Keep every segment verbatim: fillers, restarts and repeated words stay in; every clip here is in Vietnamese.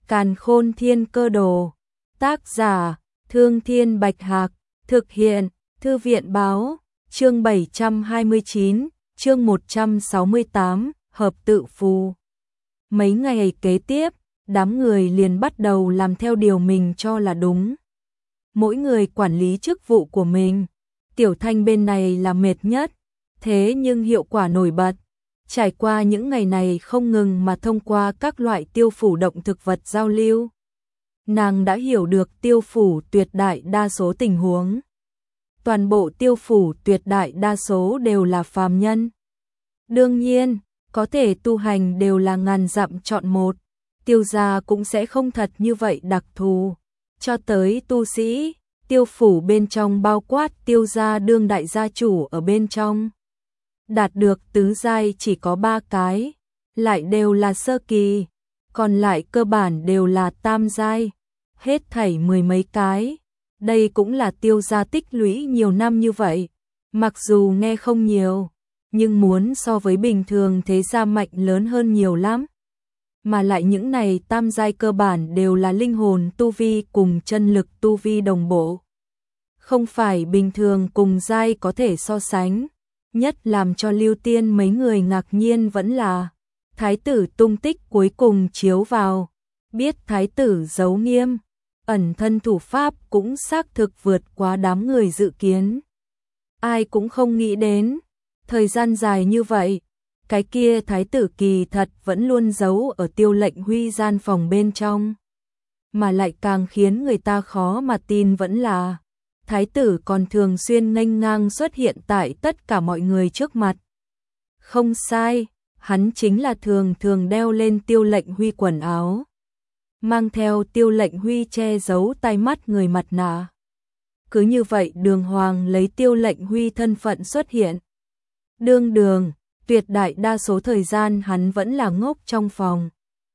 Càn Khôn Thiên Cơ Đồ. Tác giả: Thương Thiên Bạch Hạc. Thực hiện: Thư viện Báo. Chương bảy trăm hai mươi chín, chương một trăm sáu mươi tám, hợp tự phù. Mấy ngày kế tiếp, đám người liền bắt đầu làm theo điều mình cho là đúng. Mỗi người quản lý chức vụ của mình. Tiểu Thanh bên này là mệt nhất, thế nhưng hiệu quả nổi bật. Trải qua những ngày này không ngừng mà thông qua các loại tiêu phủ động thực vật giao lưu, nàng đã hiểu được tiêu phủ tuyệt đại đa số tình huống. Toàn bộ tiêu phủ tuyệt đại đa số đều là phàm nhân. Đương nhiên, có thể tu hành đều là ngàn dặm chọn một. Tiêu gia cũng sẽ không thật như vậy đặc thù. Cho tới tu sĩ, tiêu phủ bên trong bao quát tiêu gia đương đại gia chủ ở bên trong. Đạt được tứ giai chỉ có ba cái, lại đều là sơ kỳ, còn lại cơ bản đều là tam giai, hết thảy mười mấy cái. Đây cũng là tiêu gia tích lũy nhiều năm như vậy, mặc dù nghe không nhiều, nhưng muốn so với bình thường thế gia mạnh lớn hơn nhiều lắm. Mà lại những này tam giai cơ bản đều là linh hồn tu vi cùng chân lực tu vi đồng bộ. Không phải bình thường cùng giai có thể so sánh. Nhất làm cho Lưu Tiên mấy người ngạc nhiên vẫn là thái tử tung tích cuối cùng chiếu vào. Biết thái tử giấu nghiêm, ẩn thân thủ pháp cũng xác thực vượt quá đám người dự kiến. Ai cũng không nghĩ đến, thời gian dài như vậy, cái kia thái tử kỳ thật vẫn luôn giấu ở Tiêu Lệnh Huy gian phòng bên trong. Mà lại càng khiến người ta khó mà tin vẫn là thái tử còn thường xuyên nghênh ngang xuất hiện tại tất cả mọi người trước mặt. Không sai, hắn chính là thường thường đeo lên Tiêu Lệnh Huy quần áo, mang theo Tiêu Lệnh Huy che giấu tai mắt người mặt nạ. Cứ như vậy đường hoàng lấy Tiêu Lệnh Huy thân phận xuất hiện. Đương đường, tuyệt đại đa số thời gian hắn vẫn là ngốc trong phòng.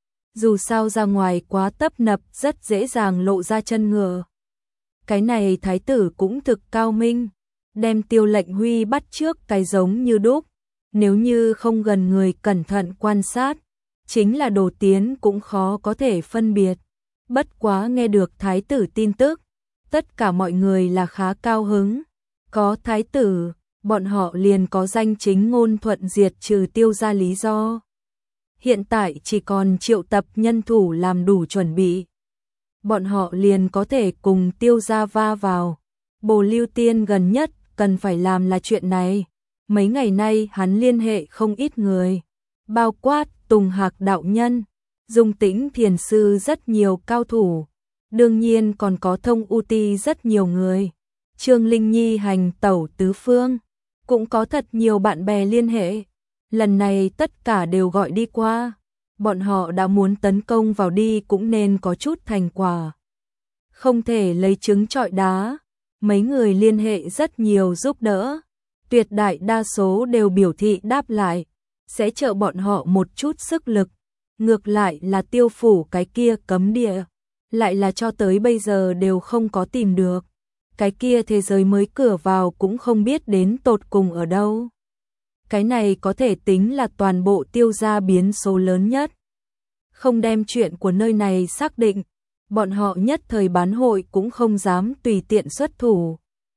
Dù sao ra ngoài quá tấp nập rất dễ dàng lộ ra chân ngựa. Cái này thái tử cũng thực cao minh, đem Tiêu Lệnh Huy bắt trước cái giống như đúc. Nếu như không gần người cẩn thận quan sát, chính là đồ tiến cũng khó có thể phân biệt. Bất quá nghe được thái tử tin tức, tất cả mọi người là khá cao hứng. Có thái tử, bọn họ liền có danh chính ngôn thuận diệt trừ Tiêu gia lý do. Hiện tại chỉ còn triệu tập nhân thủ làm đủ chuẩn bị. Bọn họ liền có thể cùng Tiêu gia va vào. Bồ Lưu Tiên gần nhất cần phải làm là chuyện này. Mấy ngày nay hắn liên hệ không ít người, bao quát Tùng Hạc đạo nhân, Dung Tĩnh thiền sư rất nhiều cao thủ, đương nhiên còn có Thông U Ti rất nhiều người. Trương Linh Nhi hành tẩu tứ phương, cũng có thật nhiều bạn bè liên hệ. Lần này tất cả đều gọi đi qua. Bọn họ đã muốn tấn công vào đi cũng nên có chút thành quả. Không thể lấy trứng trọi đá. Mấy người liên hệ rất nhiều giúp đỡ. Tuyệt đại đa số đều biểu thị đáp lại, sẽ trợ bọn họ một chút sức lực. Ngược lại là Tiêu phủ cái kia cấm địa, lại là cho tới bây giờ đều không có tìm được. Cái kia thế giới mới cửa vào cũng không biết đến tột cùng ở đâu. Cái này có thể tính là toàn bộ Tiêu gia biến số lớn nhất. Không đem chuyện của nơi này xác định, bọn họ nhất thời bán hội cũng không dám tùy tiện xuất thủ.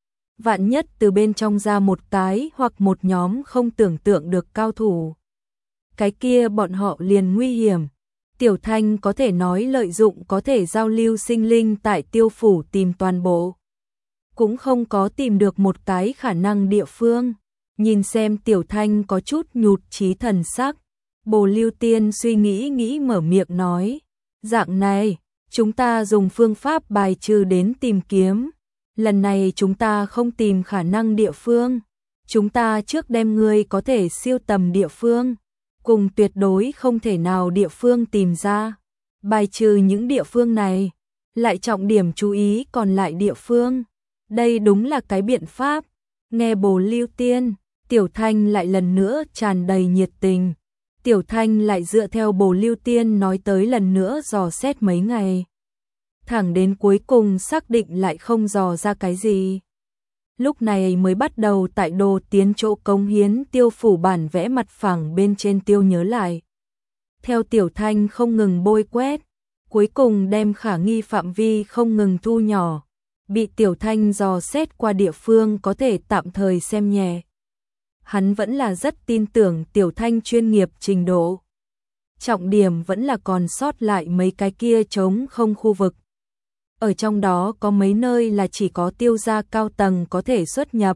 Vạn nhất từ bên trong ra một cái hoặc một nhóm không tưởng tượng được cao thủ, cái kia bọn họ liền nguy hiểm. Tiểu Thanh có thể nói lợi dụng có thể giao lưu sinh linh tại Tiêu phủ tìm toàn bộ, cũng không có tìm được một cái khả năng địa phương. Nhìn xem Tiểu Thanh có chút nhụt chí thần sắc, Bồ Lưu Tiên suy nghĩ nghĩ mở miệng nói, dạng này, chúng ta dùng phương pháp bài trừ đến tìm kiếm. Lần này chúng ta không tìm khả năng địa phương, chúng ta trước đem người có thể siêu tầm địa phương, cùng tuyệt đối không thể nào địa phương tìm ra. Bài trừ những địa phương này, lại trọng điểm chú ý còn lại địa phương. Đây đúng là cái biện pháp. Nghe Bồ Lưu Tiên, Tiểu Thanh lại lần nữa tràn đầy nhiệt tình. Tiểu Thanh lại dựa theo Bồ Lưu Tiên nói tới lần nữa dò xét mấy ngày. Thẳng đến cuối cùng xác định lại không dò ra cái gì. Lúc này mới bắt đầu tại đồ tiến chỗ cống hiến Tiêu phủ bản vẽ mặt phẳng bên trên tiêu nhớ lại. Theo Tiểu Thanh không ngừng bôi quét, cuối cùng đem khả nghi phạm vi không ngừng thu nhỏ, bị Tiểu Thanh dò xét qua địa phương có thể tạm thời xem nhẹ. Hắn vẫn là rất tin tưởng Tiểu Thanh chuyên nghiệp trình độ. Trọng điểm vẫn là còn sót lại mấy cái kia trống không khu vực. Ở trong đó có mấy nơi là chỉ có Tiêu gia cao tầng có thể xuất nhập.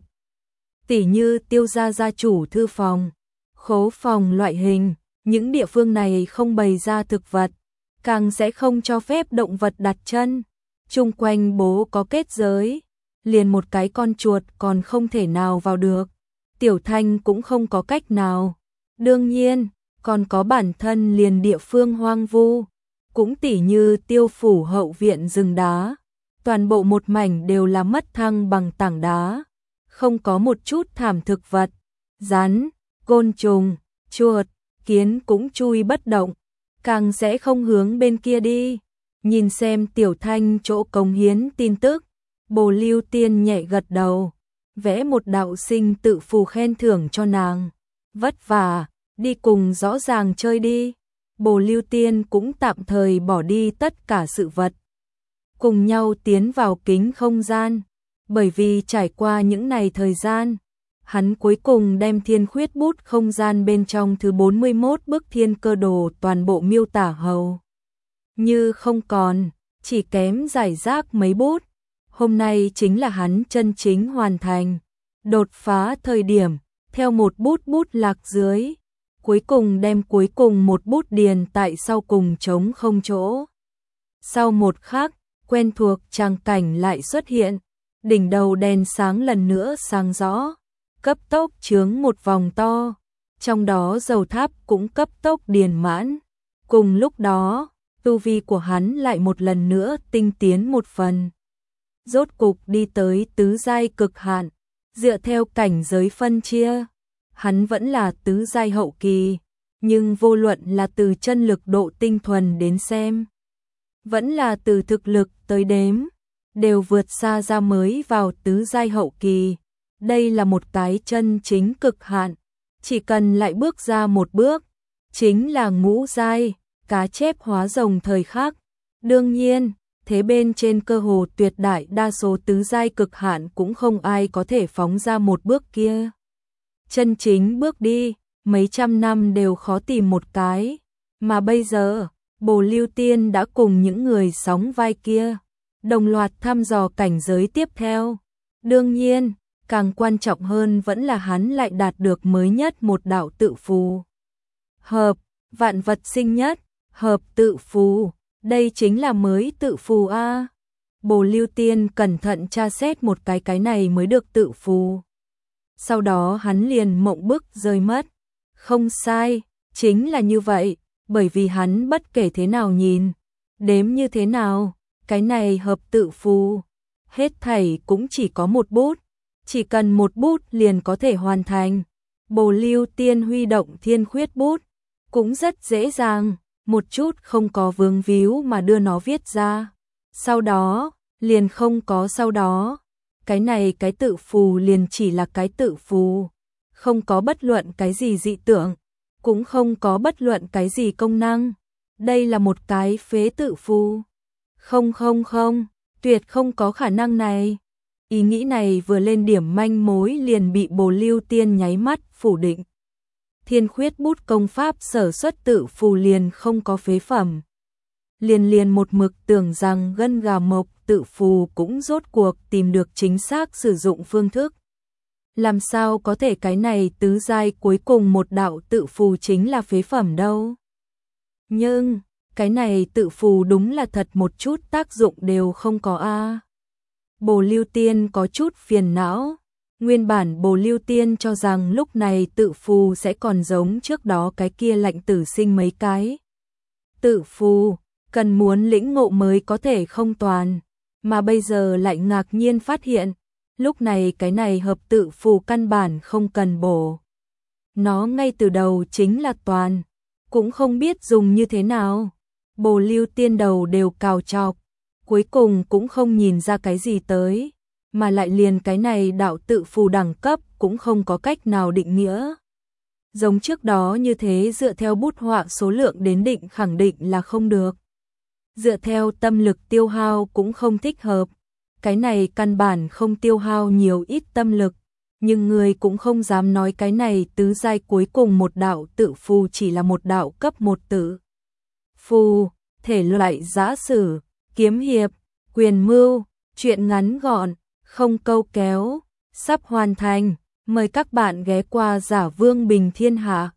Tỉ như Tiêu gia gia chủ thư phòng, khố phòng loại hình, những địa phương này không bày ra thực vật, càng sẽ không cho phép động vật đặt chân. Chung quanh bố có kết giới, liền một cái con chuột còn không thể nào vào được. Tiểu Thanh cũng không có cách nào. Đương nhiên, còn có bản thân liền địa phương hoang vu, cũng tỉ như Tiêu phủ hậu viện rừng đá, toàn bộ một mảnh đều là mất thăng bằng tảng đá, không có một chút thảm thực vật, rắn, côn trùng, chuột, kiến cũng chui bất động, càng sẽ không hướng bên kia đi. Nhìn xem Tiểu Thanh chỗ cống hiến tin tức, Bồ Lưu Tiên nhẹ gật đầu, vẽ một đạo sinh tự phù khen thưởng cho nàng. Vất vả, đi cùng rõ ràng chơi đi. Bồ Lưu Tiên cũng tạm thời bỏ đi tất cả sự vật, cùng nhau tiến vào kính không gian. Bởi vì trải qua những ngày thời gian, hắn cuối cùng đem Thiên Khuyết bút không gian bên trong thứ bốn mươi mốt bức thiên cơ đồ toàn bộ miêu tả hầu như không còn, chỉ kém giải rác mấy bút. Hôm nay chính là hắn chân chính hoàn thành, đột phá thời điểm, theo một bút bút lạc dưới, cuối cùng đem cuối cùng một bút điền tại sau cùng trống không chỗ. Sau một khắc, quen thuộc tràng cảnh lại xuất hiện, đỉnh đầu đèn sáng lần nữa sáng rõ, cấp tốc chướng một vòng to, trong đó dầu tháp cũng cấp tốc điền mãn. Cùng lúc đó, tu vi của hắn lại một lần nữa tinh tiến một phần. Rốt cục đi tới tứ giai cực hạn, dựa theo cảnh giới phân chia, hắn vẫn là tứ giai hậu kỳ, nhưng vô luận là từ chân lực độ tinh thuần đến xem, vẫn là từ thực lực tới đếm, đều vượt xa ra mới vào tứ giai hậu kỳ. Đây là một cái chân chính cực hạn, chỉ cần lại bước ra một bước, chính là ngũ giai, cá chép hóa rồng thời khắc. Đương nhiên, thế bên trên cơ hồ tuyệt đại đa số tứ giai cực hạn cũng không ai có thể phóng ra một bước kia. Chân chính bước đi, mấy trăm năm đều khó tìm một cái, mà bây giờ, Bồ Lưu Tiên đã cùng những người sóng vai kia, đồng loạt thăm dò cảnh giới tiếp theo. Đương nhiên, càng quan trọng hơn vẫn là hắn lại đạt được mới nhất một đạo tự phù. Hợp, vạn vật sinh nhất, hợp tự phù, đây chính là mới tự phù a. Bồ Lưu Tiên cẩn thận tra xét một cái cái này mới được tự phù. Sau đó hắn liền mộng bức rơi mất. Không sai, chính là như vậy, bởi vì hắn bất kể thế nào nhìn, đếm như thế nào, cái này hợp tự phù, hết thảy cũng chỉ có một bút, chỉ cần một bút liền có thể hoàn thành. Bồ Lưu Tiên huy động Thiên Khuyết bút, cũng rất dễ dàng, một chút không có vướng víu mà đưa nó viết ra. Sau đó, liền không có sau đó. Cái này cái tự phù liền chỉ là cái tự phù, không có bất luận cái gì dị tưởng, cũng không có bất luận cái gì công năng. Đây là một cái phế tự phù. Không không không, tuyệt không có khả năng này. Ý nghĩ này vừa lên điểm manh mối liền bị Bồ Lưu Tiên nháy mắt phủ định. Thiên Khuyết bút công pháp sở xuất tự phù liền không có phế phẩm. Liền liền một mực tưởng rằng gân gà mộc tự phù cũng rốt cuộc tìm được chính xác sử dụng phương thức. Làm sao có thể cái này tứ giai cuối cùng một đạo tự phù chính là phế phẩm đâu. Nhưng, cái này tự phù đúng là thật một chút tác dụng đều không có a. Bồ Lưu Tiên có chút phiền não. Nguyên bản Bồ Lưu Tiên cho rằng lúc này tự phù sẽ còn giống trước đó cái kia lạnh tử sinh mấy cái. Tự phù, cần muốn lĩnh ngộ mới có thể không toàn, mà bây giờ lại ngạc nhiên phát hiện, lúc này cái này hợp tự phù căn bản không cần bổ. Nó ngay từ đầu chính là toàn, cũng không biết dùng như thế nào. Bồ Lưu Tiên đầu đều cào chọc, cuối cùng cũng không nhìn ra cái gì tới, mà lại liền cái này đạo tự phù đẳng cấp cũng không có cách nào định nghĩa. Giống trước đó như thế dựa theo bút họa số lượng đến định khẳng định là không được. Dựa theo tâm lực tiêu hao cũng không thích hợp. Cái này căn bản không tiêu hao nhiều ít tâm lực, nhưng người cũng không dám nói cái này tứ giai cuối cùng một đạo tự phù chỉ là một đạo cấp một tự phù, thể loại giã sử, kiếm hiệp, quyền mưu, truyện ngắn gọn, không câu kéo, sắp hoàn thành. Mời các bạn ghé qua Giả Vương Bình Thiên Hạ.